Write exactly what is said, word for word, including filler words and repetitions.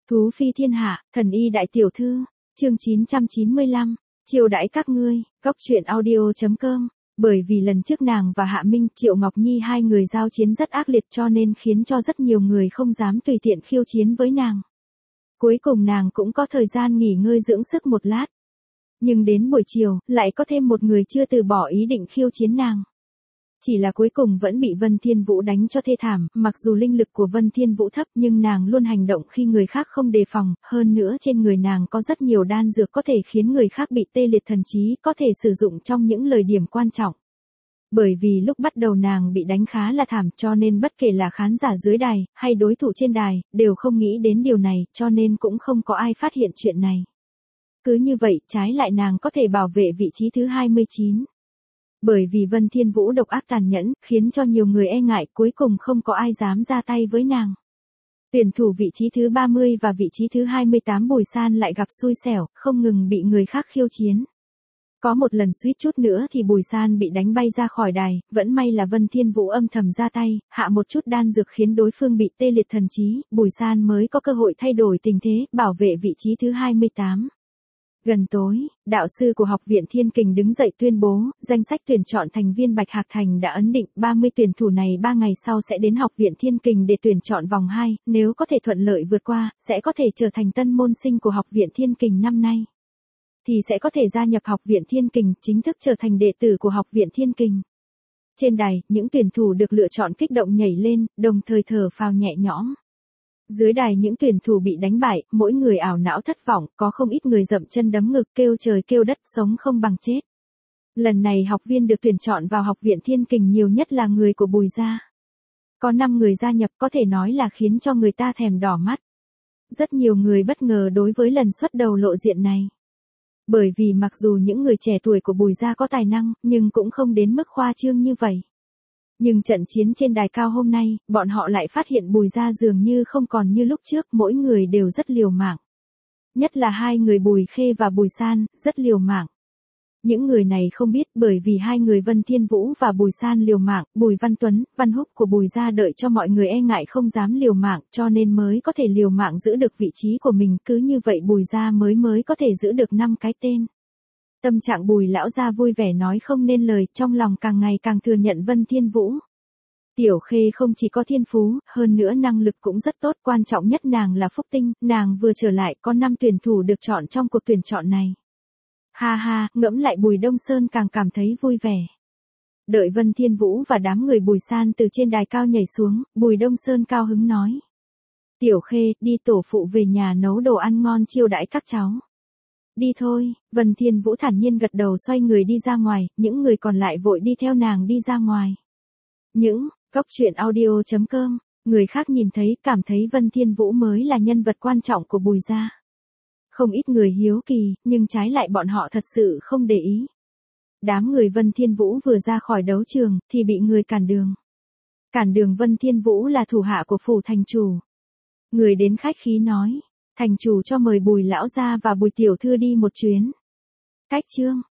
Thú phi thiên hạ, thần y đại tiểu thư, chương chín trăm chín mươi lăm, chiêu đãi các ngươi, góc truyện audio.com. Bởi vì lần trước nàng và Hạ Minh, Triệu Ngọc Nhi hai người giao chiến rất ác liệt cho nên khiến cho rất nhiều người không dám tùy tiện khiêu chiến với nàng. Cuối cùng nàng cũng có thời gian nghỉ ngơi dưỡng sức một lát. Nhưng đến buổi chiều, lại có thêm một người chưa từ bỏ ý định khiêu chiến nàng. Chỉ là cuối cùng vẫn bị Vân Thiên Vũ đánh cho thê thảm, mặc dù linh lực của Vân Thiên Vũ thấp nhưng nàng luôn hành động khi người khác không đề phòng, hơn nữa trên người nàng có rất nhiều đan dược có thể khiến người khác bị tê liệt thần trí, có thể sử dụng trong những lời điểm quan trọng. Bởi vì lúc bắt đầu nàng bị đánh khá là thảm cho nên bất kể là khán giả dưới đài, hay đối thủ trên đài, đều không nghĩ đến điều này cho nên cũng không có ai phát hiện chuyện này. Cứ như vậy, trái lại nàng có thể bảo vệ vị trí thứ hai mươi chín. Bởi vì Vân Thiên Vũ độc ác tàn nhẫn, khiến cho nhiều người e ngại, cuối cùng không có ai dám ra tay với nàng. Tuyển thủ vị trí thứ ba mươi và vị trí thứ hai mươi tám Bùi San lại gặp xui xẻo, không ngừng bị người khác khiêu chiến. Có một lần suýt chút nữa thì Bùi San bị đánh bay ra khỏi đài, vẫn may là Vân Thiên Vũ âm thầm ra tay, hạ một chút đan dược khiến đối phương bị tê liệt thần trí, Bùi San mới có cơ hội thay đổi tình thế, bảo vệ vị trí thứ hai mươi tám. Gần tối, đạo sư của Học viện Thiên Kình đứng dậy tuyên bố, danh sách tuyển chọn thành viên Bạch Hạc Thành đã ấn định, ba mươi tuyển thủ này ba ngày sau sẽ đến Học viện Thiên Kình để tuyển chọn vòng hai, nếu có thể thuận lợi vượt qua, sẽ có thể trở thành tân môn sinh của Học viện Thiên Kình năm nay. Thì sẽ có thể gia nhập Học viện Thiên Kình, chính thức trở thành đệ tử của Học viện Thiên Kình. Trên đài, những tuyển thủ được lựa chọn kích động nhảy lên, đồng thời thở phào nhẹ nhõm. Dưới đài những tuyển thủ bị đánh bại, mỗi người ảo não thất vọng, có không ít người dậm chân đấm ngực kêu trời kêu đất, sống không bằng chết. Lần này học viên được tuyển chọn vào Học viện Thiên Kình nhiều nhất là người của Bùi gia. Có năm người gia nhập có thể nói là khiến cho người ta thèm đỏ mắt. Rất nhiều người bất ngờ đối với lần xuất đầu lộ diện này. Bởi vì mặc dù những người trẻ tuổi của Bùi gia có tài năng, nhưng cũng không đến mức khoa trương như vậy. Nhưng trận chiến trên đài cao hôm nay, bọn họ lại phát hiện Bùi gia dường như không còn như lúc trước, mỗi người đều rất liều mạng. Nhất là hai người Bùi Khê và Bùi San, rất liều mạng. Những người này không biết bởi vì hai người Vân Thiên Vũ và Bùi San liều mạng, Bùi Văn Tuấn, Văn Húc của Bùi gia đợi cho mọi người e ngại không dám liều mạng cho nên mới có thể liều mạng giữ được vị trí của mình, cứ như vậy Bùi gia mới mới có thể giữ được năm cái tên. Tâm trạng Bùi lão gia vui vẻ nói không nên lời, trong lòng càng ngày càng thừa nhận Vân Thiên Vũ. Tiểu Khê không chỉ có thiên phú, hơn nữa năng lực cũng rất tốt, quan trọng nhất nàng là phúc tinh, nàng vừa trở lại có năm tuyển thủ được chọn trong cuộc tuyển chọn này. Ha ha, ngẫm lại Bùi Đông Sơn càng cảm thấy vui vẻ. Đợi Vân Thiên Vũ và đám người Bùi San từ trên đài cao nhảy xuống, Bùi Đông Sơn cao hứng nói. Tiểu Khê, đi tổ phụ về nhà nấu đồ ăn ngon chiêu đãi các cháu. Đi thôi, Vân Thiên Vũ thản nhiên gật đầu xoay người đi ra ngoài, những người còn lại vội đi theo nàng đi ra ngoài. Những, góc truyện audio.com, người khác nhìn thấy cảm thấy Vân Thiên Vũ mới là nhân vật quan trọng của Bùi gia. Không ít người hiếu kỳ, nhưng trái lại bọn họ thật sự không để ý. Đám người Vân Thiên Vũ vừa ra khỏi đấu trường, thì bị người cản đường. Cản đường Vân Thiên Vũ là thủ hạ của phủ thành chủ. Người đến khách khí nói. Thành chủ cho mời Bùi lão gia và Bùi tiểu thư đi một chuyến. Cách chương,